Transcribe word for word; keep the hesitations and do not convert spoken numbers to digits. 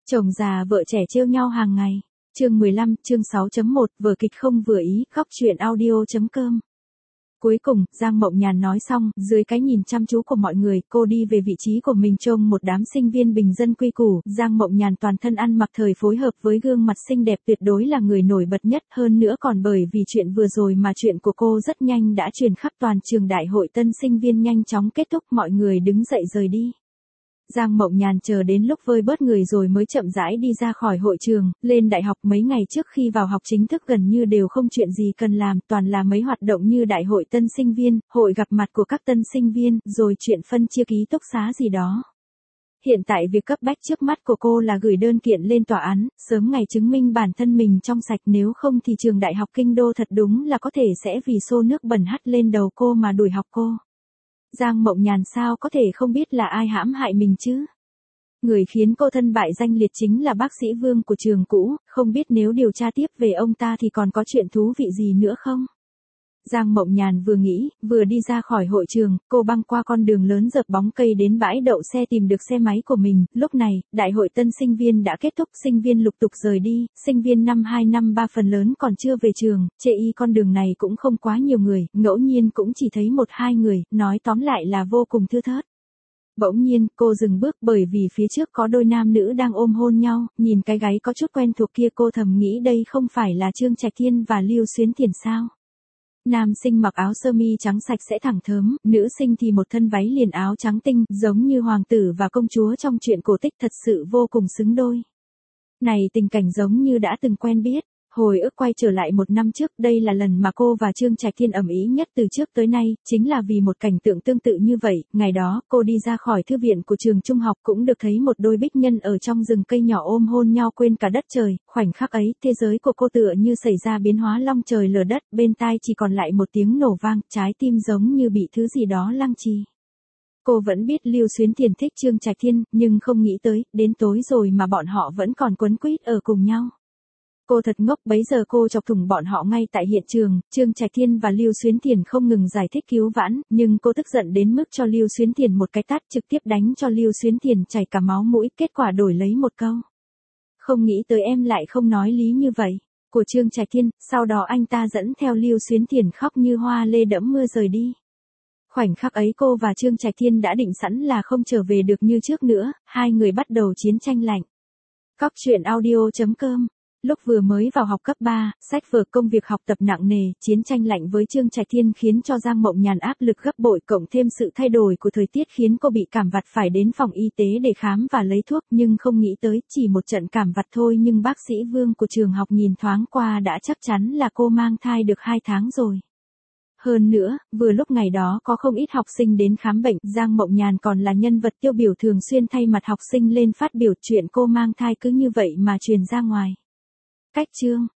Chồng già vợ trẻ trêu nhau hàng ngày. Chương mười lăm, chương sáu chấm một, vở kịch không vừa ý, khóc chuyện audio.com. Cuối cùng, Giang Mộng Nhàn nói xong, dưới cái nhìn chăm chú của mọi người, cô đi về vị trí của mình trông một đám sinh viên bình dân quy củ. Giang Mộng Nhàn toàn thân ăn mặc thời phối hợp với gương mặt xinh đẹp, tuyệt đối là người nổi bật nhất, hơn nữa còn bởi vì chuyện vừa rồi mà chuyện của cô rất nhanh đã truyền khắp toàn trường. Đại hội tân sinh viên nhanh chóng kết thúc, mọi người đứng dậy rời đi. Giang Mộng Nhàn chờ đến lúc vơi bớt người rồi mới chậm rãi đi ra khỏi hội trường, lên đại học. Mấy ngày trước khi vào học chính thức gần như đều không chuyện gì cần làm, toàn là mấy hoạt động như đại hội tân sinh viên, hội gặp mặt của các tân sinh viên, rồi chuyện phân chia ký túc xá gì đó. Hiện tại việc cấp bách trước mắt của cô là gửi đơn kiện lên tòa án, sớm ngày chứng minh bản thân mình trong sạch, nếu không thì trường đại học kinh đô thật đúng là có thể sẽ vì xô nước bẩn hắt lên đầu cô mà đuổi học cô. Giang Mộng Nhàn sao có thể không biết là ai hãm hại mình chứ? Người khiến cô thân bại danh liệt chính là bác sĩ Vương của trường cũ, không biết nếu điều tra tiếp về ông ta thì còn có chuyện thú vị gì nữa không? Giang Mộng Nhàn vừa nghĩ, vừa đi ra khỏi hội trường, cô băng qua con đường lớn dợp bóng cây đến bãi đậu xe tìm được xe máy của mình. Lúc này, đại hội tân sinh viên đã kết thúc, sinh viên lục tục rời đi, sinh viên năm hai năm ba phần lớn còn chưa về trường, chê y con đường này cũng không quá nhiều người, ngẫu nhiên cũng chỉ thấy một hai người, nói tóm lại là vô cùng thưa thớt. Bỗng nhiên, cô dừng bước bởi vì phía trước có đôi nam nữ đang ôm hôn nhau, nhìn cái gáy có chút quen thuộc kia cô thầm nghĩ đây không phải là Trương Trạch Thiên và Lưu Xuyến Tiền sao? Nam sinh mặc áo sơ mi trắng sạch sẽ thẳng thớm, nữ sinh thì một thân váy liền áo trắng tinh, giống như hoàng tử và công chúa trong truyện cổ tích, thật sự vô cùng xứng đôi. Này tình cảnh giống như đã từng quen biết. Hồi ức quay trở lại một năm trước, đây là lần mà cô và Trương Trạch Thiên ầm ĩ nhất từ trước tới nay, chính là vì một cảnh tượng tương tự như vậy. Ngày đó, cô đi ra khỏi thư viện của trường trung học cũng được thấy một đôi bích nhân ở trong rừng cây nhỏ ôm hôn nhau quên cả đất trời. Khoảnh khắc ấy, thế giới của cô tựa như xảy ra biến hóa long trời lở đất, bên tai chỉ còn lại một tiếng nổ vang, trái tim giống như bị thứ gì đó lăng trì. Cô vẫn biết Lưu Xuyến Tiền thích Trương Trạch Thiên, nhưng không nghĩ tới, đến tối rồi mà bọn họ vẫn còn quấn quýt ở cùng nhau. Cô thật ngốc, bấy giờ cô chọc thủng bọn họ ngay tại hiện trường. Trương Trạch Thiên và Lưu Xuyến Tiền không ngừng giải thích cứu vãn, nhưng cô tức giận đến mức cho Lưu Xuyến Tiền một cái tát, trực tiếp đánh cho Lưu Xuyến Tiền chảy cả máu mũi, kết quả đổi lấy một câu: không nghĩ tới em lại không nói lý như vậy, của Trương Trạch Thiên. Sau đó anh ta dẫn theo Lưu Xuyến Tiền khóc như hoa lê đẫm mưa rời đi. Khoảnh khắc ấy cô và Trương Trạch Thiên đã định sẵn là không trở về được như trước nữa, hai người bắt đầu chiến tranh lạnh. Khóc chuyện audio.com. Lúc vừa mới vào học cấp ba, sách vở công việc học tập nặng nề, chiến tranh lạnh với Trương Trạch Thiên khiến cho Giang Mộng Nhàn áp lực gấp bội, cộng thêm sự thay đổi của thời tiết khiến cô bị cảm vặt phải đến phòng y tế để khám và lấy thuốc, nhưng không nghĩ tới, chỉ một trận cảm vặt thôi nhưng bác sĩ Vương của trường học nhìn thoáng qua đã chắc chắn là cô mang thai được hai tháng rồi. Hơn nữa, vừa lúc ngày đó có không ít học sinh đến khám bệnh, Giang Mộng Nhàn còn là nhân vật tiêu biểu thường xuyên thay mặt học sinh lên phát biểu, chuyện cô mang thai cứ như vậy mà truyền ra ngoài. Cách chương